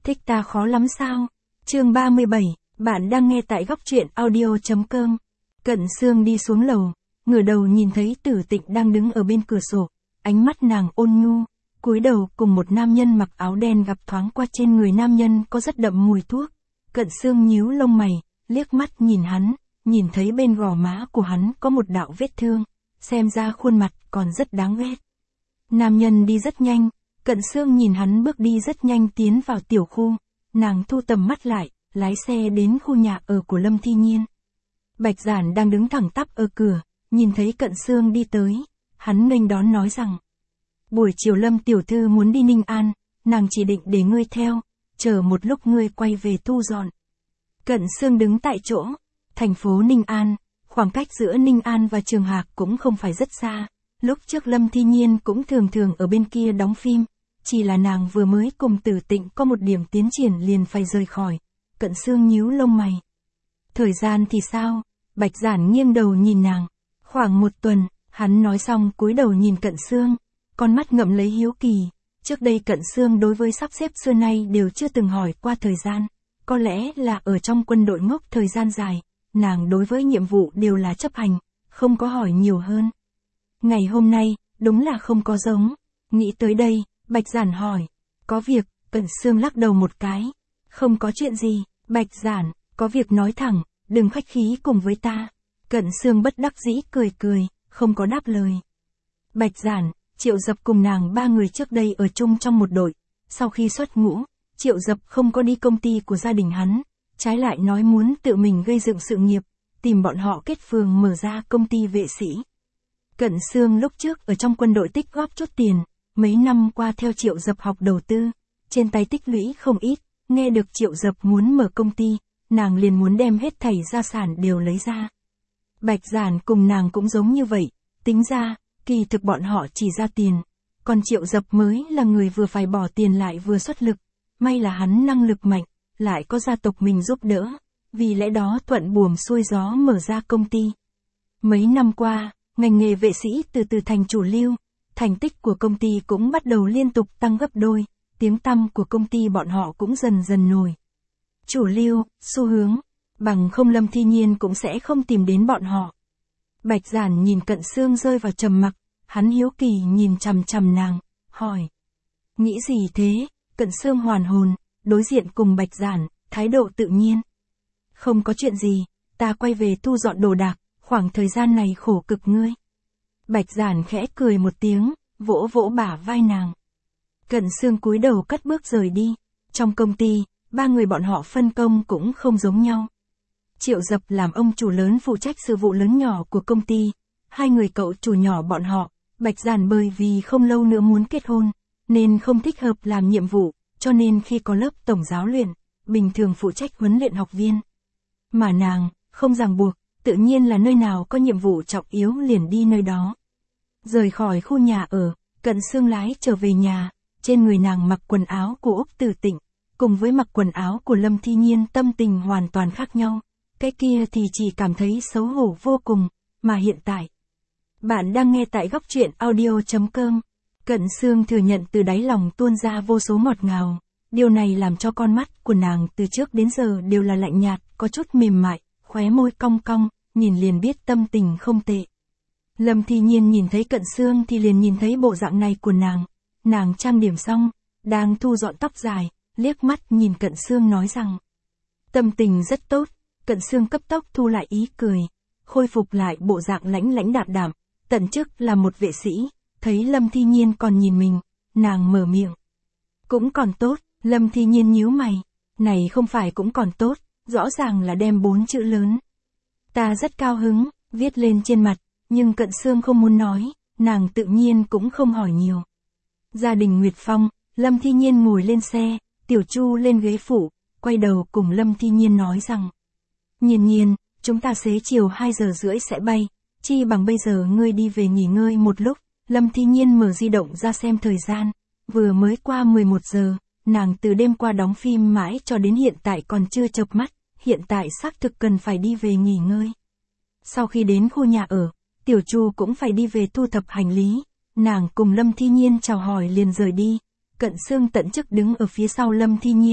Thích ta khó lắm sao? Chương 37, bạn đang nghe tại góc truyện audio.com. Cận Sương đi xuống lầu, ngửa đầu nhìn thấy Tử Tịnh đang đứng ở bên cửa sổ, ánh mắt nàng ôn nhu, cúi đầu cùng một nam nhân mặc áo đen gặp thoáng qua trên người nam nhân có rất đậm mùi thuốc. Cận Sương nhíu lông mày, liếc mắt nhìn hắn, nhìn thấy bên gò má của hắn có một đạo vết thương, xem ra khuôn mặt còn rất đáng ghét. Nam nhân đi rất nhanh, Cận Sương nhìn hắn bước đi rất nhanh tiến vào tiểu khu, nàng thu tầm mắt lại, lái xe đến khu nhà ở của Lâm Thi Nhiên. Bạch Giản đang đứng thẳng tắp ở cửa, nhìn thấy Cận Sương đi tới, hắn nghênh đón nói rằng: buổi chiều Lâm tiểu thư muốn đi Ninh An, nàng chỉ định để ngươi theo, chờ một lúc ngươi quay về thu dọn. Cận Sương đứng tại chỗ, thành phố Ninh An, khoảng cách giữa Ninh An và Trường Hạc cũng không phải rất xa, lúc trước Lâm Thi Nhiên cũng thường thường ở bên kia đóng phim, chỉ là nàng vừa mới cùng Tử Tịnh có một điểm tiến triển liền phải rời khỏi. Cận Sương nhíu lông mày. Thời gian thì sao? Bạch Giản nghiêng đầu nhìn nàng. Khoảng 1 tuần, hắn nói xong cúi đầu nhìn Cận Sương, con mắt ngậm lấy hiếu kỳ. Trước đây Cận Sương đối với sắp xếp xưa nay đều chưa từng hỏi qua thời gian. Có lẽ là ở trong quân đội ngốc thời gian dài, nàng đối với nhiệm vụ đều là chấp hành, không có hỏi nhiều hơn. Ngày hôm nay, đúng là không có giống. Nghĩ tới đây, Bạch Giản hỏi, có việc? Cận Sương lắc đầu một cái. Không có chuyện gì, Bạch Giản, có việc nói thẳng, đừng khách khí cùng với ta. Cận Sương bất đắc dĩ cười cười, không có đáp lời. Bạch Giản, Triệu Dập cùng nàng 3 người trước đây ở chung trong một đội. Sau khi xuất ngũ, Triệu Dập không có đi công ty của gia đình hắn, trái lại nói muốn tự mình gây dựng sự nghiệp, tìm bọn họ kết phường mở ra công ty vệ sĩ. Cận Sương lúc trước ở trong quân đội tích góp chút tiền, mấy năm qua theo Triệu Dập học đầu tư, trên tay tích lũy không ít, nghe được Triệu Dập muốn mở công ty, nàng liền muốn đem hết thảy gia sản đều lấy ra. Bạch Giản cùng nàng cũng giống như vậy, tính ra, kỳ thực bọn họ chỉ ra tiền, còn Triệu Dập mới là người vừa phải bỏ tiền lại vừa xuất lực, may là hắn năng lực mạnh, lại có gia tộc mình giúp đỡ, vì lẽ đó thuận buồm xuôi gió mở ra công ty. Mấy năm qua, ngành nghề vệ sĩ từ từ thành chủ lưu, thành tích của công ty cũng bắt đầu liên tục tăng gấp đôi, tiếng tăm của công ty bọn họ cũng dần dần nổi. Chủ lưu, xu hướng, bằng không Lâm Thi Nhiên cũng sẽ không tìm đến bọn họ. Bạch Giản nhìn Cận Sương rơi vào trầm mặc, hắn hiếu kỳ nhìn chằm chằm nàng, hỏi. Nghĩ gì thế? Cận Sương hoàn hồn, đối diện cùng Bạch Giản, thái độ tự nhiên. Không có chuyện gì, ta quay về thu dọn đồ đạc, khoảng thời gian này khổ cực ngươi. Bạch Giản khẽ cười một tiếng, vỗ vỗ bả vai nàng. Cận Sương cúi đầu cất bước rời đi. Trong công ty, 3 người bọn họ phân công cũng không giống nhau. Triệu Dập làm ông chủ lớn phụ trách sự vụ lớn nhỏ của công ty, 2 người cậu chủ nhỏ bọn họ, Bạch Giản bởi vì không lâu nữa muốn kết hôn, nên không thích hợp làm nhiệm vụ, cho nên khi có lớp tổng giáo luyện, bình thường phụ trách huấn luyện học viên. Mà nàng, không ràng buộc, tự nhiên là nơi nào có nhiệm vụ trọng yếu liền đi nơi đó. Rời khỏi khu nhà ở, Cận Sương lái trở về nhà, trên người nàng mặc quần áo của Úc Tử Tịnh, cùng với mặc quần áo của Lâm Thi Nhiên tâm tình hoàn toàn khác nhau. Cái kia thì chỉ cảm thấy xấu hổ vô cùng, mà hiện tại. Bạn đang nghe tại góc truyện audio.com. Cận Sương thừa nhận từ đáy lòng tuôn ra vô số ngọt ngào. Điều này làm cho con mắt của nàng từ trước đến giờ đều là lạnh nhạt, có chút mềm mại, khóe môi cong cong, nhìn liền biết tâm tình không tệ. Lâm Thi Nhiên nhìn thấy Cận Sương thì liền nhìn thấy bộ dạng này của nàng. Nàng trang điểm xong, đang thu dọn tóc dài, liếc mắt nhìn Cận Sương nói rằng. Tâm tình rất tốt. Cận Sương cấp tốc thu lại ý cười, khôi phục lại bộ dạng lãnh lãnh đạm đạm, tận chức là một vệ sĩ, thấy Lâm Thi Nhiên còn nhìn mình, nàng mở miệng. Cũng còn tốt, Lâm Thi Nhiên nhíu mày, này không phải cũng còn tốt, rõ ràng là đem 4 chữ lớn. Ta rất cao hứng, viết lên trên mặt, nhưng Cận Sương không muốn nói, nàng tự nhiên cũng không hỏi nhiều. Gia đình Nguyệt Phong, Lâm Thi Nhiên ngồi lên xe, Tiểu Chu lên ghế phụ, quay đầu cùng Lâm Thi Nhiên nói rằng. Nhiên Nhiên, chúng ta xế chiều 2 giờ rưỡi sẽ bay, chi bằng bây giờ ngươi đi về nghỉ ngơi một lúc. Lâm Thi Nhiên mở di động ra xem thời gian, vừa mới qua 11 giờ, nàng từ đêm qua đóng phim mãi cho đến hiện tại còn chưa chợp mắt, hiện tại xác thực cần phải đi về nghỉ ngơi. Sau khi đến khu nhà ở, Tiểu Chu cũng phải đi về thu thập hành lý, nàng cùng Lâm Thi Nhiên chào hỏi liền rời đi. Cận Sương tận chức đứng ở phía sau Lâm Thi Nhiên,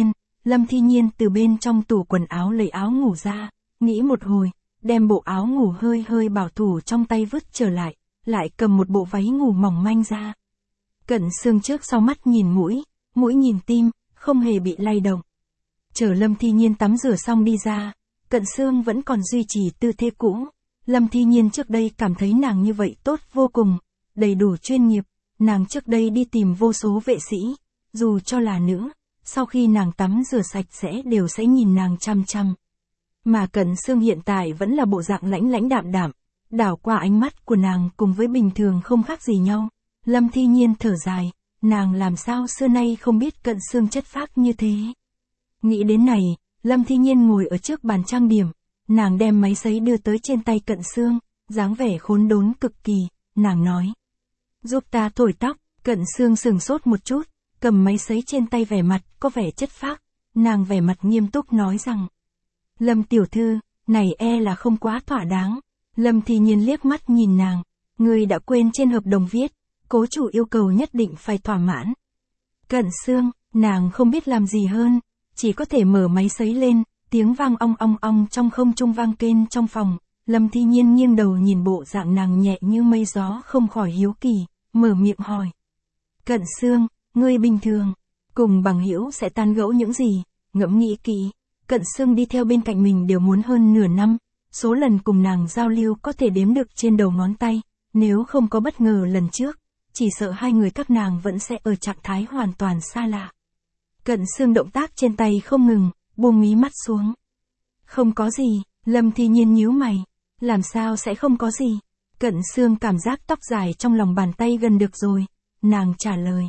Lâm Thi Nhiên từ bên trong tủ quần áo lấy áo ngủ ra, nghĩ một hồi, đem bộ áo ngủ hơi hơi bảo thủ trong tay vứt trở lại cầm một bộ váy ngủ mỏng manh ra. Cận Xương trước sau mắt nhìn mũi nhìn tim, không hề bị lay động. Chờ Lâm Thi Nhiên tắm rửa xong đi ra, Cận Xương vẫn còn duy trì tư thế cũ. Lâm Thi Nhiên trước đây cảm thấy nàng như vậy tốt vô cùng, đầy đủ chuyên nghiệp, nàng trước đây đi tìm vô số vệ sĩ, dù cho là nữ, sau khi nàng tắm rửa sạch sẽ đều sẽ nhìn nàng chăm chăm. Mà Cận Xương hiện tại vẫn là bộ dạng lãnh lãnh đạm đạm, đảo qua ánh mắt của nàng cùng với bình thường không khác gì nhau. Lâm Thi Nhiên thở dài, nàng làm sao xưa nay không biết Cận Xương chất phác như thế. Nghĩ đến này, Lâm Thi Nhiên ngồi ở trước bàn trang điểm, nàng đem máy sấy đưa tới trên tay Cận Xương, dáng vẻ khốn đốn cực kỳ, nàng nói. Giúp ta thổi tóc. Cận Xương sừng sốt một chút, cầm máy sấy trên tay vẻ mặt có vẻ chất phác, nàng vẻ mặt nghiêm túc nói rằng. Lâm tiểu thư, này e là không quá thỏa đáng. Lâm Thi Nhiên liếc mắt nhìn nàng, ngươi đã quên trên hợp đồng viết, cố chủ yêu cầu nhất định phải thỏa mãn. Cận Xương, nàng không biết làm gì hơn, chỉ có thể mở máy sấy lên, tiếng vang ong ong ong trong không trung vang kên trong phòng. Lâm Thi Nhiên nghiêng đầu nhìn bộ dạng nàng nhẹ như mây gió không khỏi hiếu kỳ, mở miệng hỏi. Cận Xương, ngươi bình thường, cùng bằng hữu sẽ tán gẫu những gì? Ngẫm nghĩ kỹ, Cận Xương đi theo bên cạnh mình đều muốn hơn nửa năm, số lần cùng nàng giao lưu có thể đếm được trên đầu ngón tay, nếu không có bất ngờ lần trước, chỉ sợ hai người các nàng vẫn sẽ ở trạng thái hoàn toàn xa lạ. Cận Xương động tác trên tay không ngừng, buông mí mắt xuống. Không có gì. Lâm Thi Nhiên nhíu mày, làm sao sẽ không có gì? Cận Xương cảm giác tóc dài trong lòng bàn tay gần được rồi, nàng trả lời.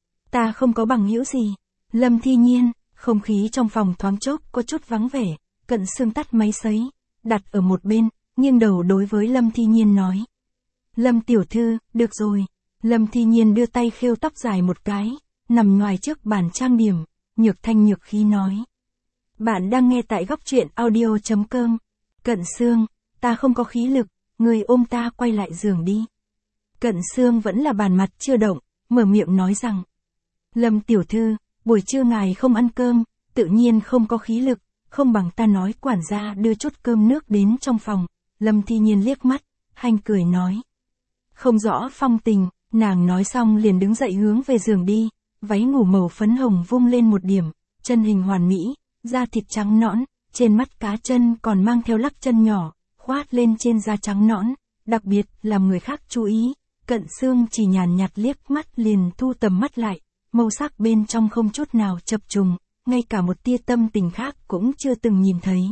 Ta không có bằng hữu gì. Lâm Thi Nhiên, không khí trong phòng thoáng chốc có chút vắng vẻ, Cận Xương tắt máy sấy, đặt ở một bên, nghiêng đầu đối với Lâm Thi Nhiên nói. Lâm tiểu thư, được rồi. Lâm Thi Nhiên đưa tay khêu tóc dài một cái, nằm ngoài trước bàn trang điểm, nhược thanh nhược khí nói. Bạn đang nghe tại góc truyện audio.com. Cận Xương, ta không có khí lực, người ôm ta quay lại giường đi. Cận Xương vẫn là bàn mặt chưa động, mở miệng nói rằng. Lâm tiểu thư, buổi trưa ngài không ăn cơm, tự nhiên không có khí lực, không bằng ta nói quản gia đưa chút cơm nước đến trong phòng. Lâm Thi Nhiên liếc mắt, hanh cười nói. Không rõ phong tình, nàng nói xong liền đứng dậy hướng về giường đi, váy ngủ màu phấn hồng vung lên một điểm, chân hình hoàn mỹ, da thịt trắng nõn, trên mắt cá chân còn mang theo lắc chân nhỏ, khoát lên trên da trắng nõn, đặc biệt làm người khác chú ý. Cận Xương chỉ nhàn nhạt liếc mắt liền thu tầm mắt lại, màu sắc bên trong không chút nào chập trùng, ngay cả một tia tâm tình khác cũng chưa từng nhìn thấy.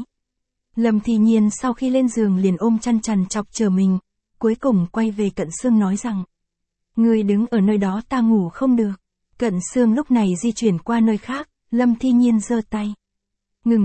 Lâm Thi Nhiên sau khi lên giường liền ôm chăn chằn chọc chờ mình, cuối cùng quay về Cận Xương nói rằng. Ngươi đứng ở nơi đó ta ngủ không được. Cận Xương lúc này di chuyển qua nơi khác, Lâm Thi Nhiên giơ tay. Ngừng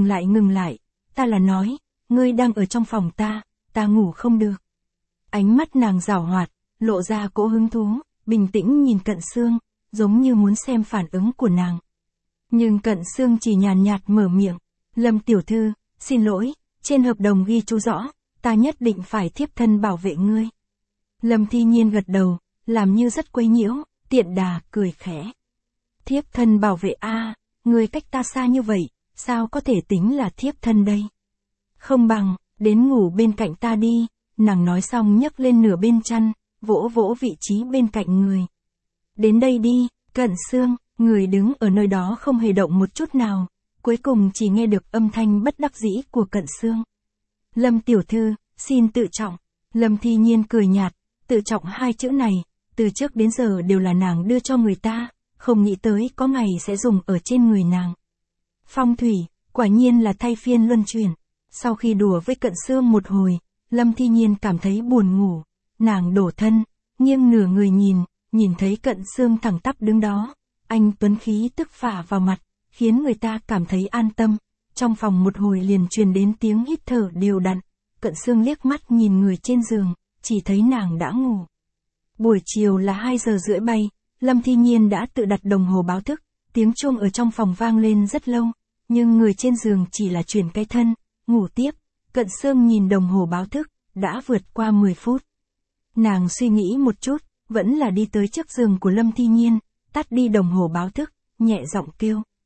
lại, ta là nói, ngươi đang ở trong phòng ta ngủ không được. Ánh mắt nàng giảo hoạt, lộ ra cỗ hứng thú, bình tĩnh nhìn Cận Xương, giống như muốn xem phản ứng của nàng. Nhưng Cận Xương chỉ nhàn nhạt mở miệng, Lâm tiểu thư, xin lỗi, trên hợp đồng ghi chú rõ, ta nhất định phải thiếp thân bảo vệ ngươi. Lâm Thi Nhiên gật đầu, làm như rất quấy nhiễu, tiện đà cười khẽ. Thiếp thân bảo vệ a, ngươi cách ta xa như vậy, sao có thể tính là thiếp thân đây? Không bằng, đến ngủ bên cạnh ta đi, nàng nói xong nhấc lên nửa bên chăn, vỗ vỗ vị trí bên cạnh người. Đến đây đi. Cận Xương, người đứng ở nơi đó không hề động một chút nào, cuối cùng chỉ nghe được âm thanh bất đắc dĩ của Cận Xương. Lâm tiểu thư, xin tự trọng. Lâm Thi Nhiên cười nhạt, tự trọng hai chữ này, từ trước đến giờ đều là nàng đưa cho người ta, không nghĩ tới có ngày sẽ dùng ở trên người nàng. Phong thủy, quả nhiên là thay phiên luân chuyển. Sau khi đùa với Cận Xương một hồi, Lâm Thi Nhiên cảm thấy buồn ngủ, nàng đổ thân, nghiêng nửa người nhìn thấy Cận Xương thẳng tắp đứng đó, anh tuấn khí tức phả vào mặt, khiến người ta cảm thấy an tâm. Trong phòng một hồi liền truyền đến tiếng hít thở đều đặn, Cận Xương liếc mắt nhìn người trên giường, chỉ thấy nàng đã ngủ. Buổi chiều là 2 giờ rưỡi bay, Lâm Thi Nhiên đã tự đặt đồng hồ báo thức, tiếng chuông ở trong phòng vang lên rất lâu, nhưng người trên giường chỉ là chuyển cái thân, ngủ tiếp. Cận Xương nhìn đồng hồ báo thức, đã vượt qua 10 phút. Nàng suy nghĩ một chút, vẫn là đi tới trước giường của Lâm Thi Nhiên, tắt đi đồng hồ báo thức, nhẹ giọng kêu.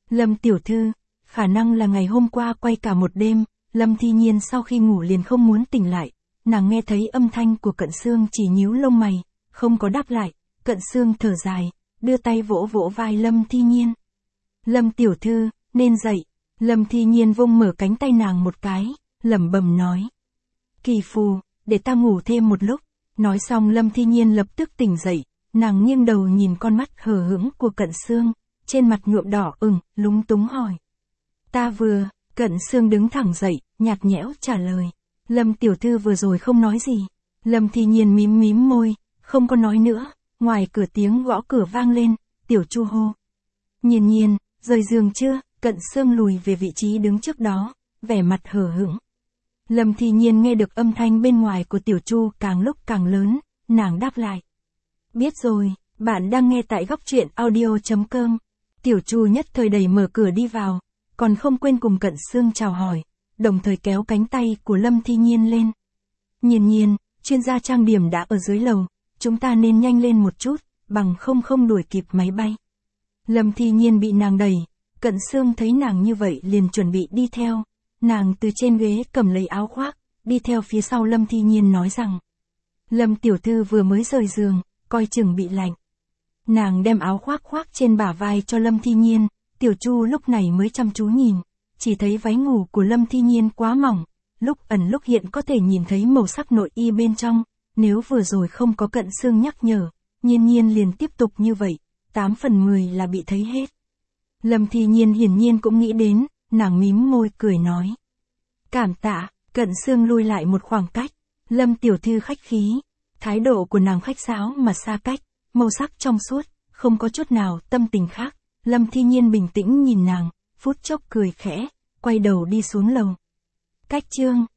Lâm tiểu thư, khả năng là ngày hôm qua quay cả một đêm, Lâm Thi Nhiên sau khi ngủ liền không muốn tỉnh lại, nàng nghe thấy âm thanh của Cận Xương chỉ nhíu lông mày, không có đáp lại, Cận Xương thở dài, đưa tay vỗ vỗ vai Lâm Thi Nhiên. Lâm tiểu thư, nên dậy. Lâm Thi Nhiên vung mở cánh tay nàng một cái, lẩm bẩm nói. Kỳ phù, để ta ngủ thêm một lúc. Nói xong Lâm Thi Nhiên lập tức tỉnh dậy, nàng nghiêng đầu nhìn con mắt hờ hững của Cận Xương, trên mặt nhuộm đỏ ửng, lúng túng hỏi. Ta vừa, Cận Xương đứng thẳng dậy, nhạt nhẽo trả lời. Lâm tiểu thư vừa rồi không nói gì. Lâm Thi Nhiên mím mím môi, không có nói nữa, ngoài cửa tiếng gõ cửa vang lên, Tiểu Chu hô. Nhiên Nhiên, rời giường chưa? Cận Xương lùi về vị trí đứng trước đó, vẻ mặt hờ hững. Lâm Thi Nhiên nghe được âm thanh bên ngoài của Tiểu Chu càng lúc càng lớn, nàng đáp lại. Biết rồi, bạn đang nghe tại góc truyện audio.com. Tiểu Chu nhất thời đẩy mở cửa đi vào, còn không quên cùng Cận Xương chào hỏi, đồng thời kéo cánh tay của Lâm Thi Nhiên lên. Nhiên Nhiên, chuyên gia trang điểm đã ở dưới lầu, chúng ta nên nhanh lên một chút, bằng không đuổi kịp máy bay. Lâm Thi Nhiên bị nàng đẩy, Cận Xương thấy nàng như vậy liền chuẩn bị đi theo, nàng từ trên ghế cầm lấy áo khoác, đi theo phía sau Lâm Thi Nhiên nói rằng. Lâm tiểu thư vừa mới rời giường, coi chừng bị lạnh. Nàng đem áo khoác khoác trên bả vai cho Lâm Thi Nhiên, Tiểu Chu lúc này mới chăm chú nhìn, chỉ thấy váy ngủ của Lâm Thi Nhiên quá mỏng, lúc ẩn lúc hiện có thể nhìn thấy màu sắc nội y bên trong, nếu vừa rồi không có Cận Xương nhắc nhở, Nhiên Nhiên liền tiếp tục như vậy, 8 phần 10 là bị thấy hết. Lâm Thi Nhiên hiển nhiên cũng nghĩ đến, nàng mím môi cười nói. Cảm tạ, Cận Xương lui lại một khoảng cách, Lâm tiểu thư khách khí, thái độ của nàng khách sáo mà xa cách, màu sắc trong suốt, không có chút nào tâm tình khác. Lâm Thi Nhiên bình tĩnh nhìn nàng, phút chốc cười khẽ, quay đầu đi xuống lầu. Cách chương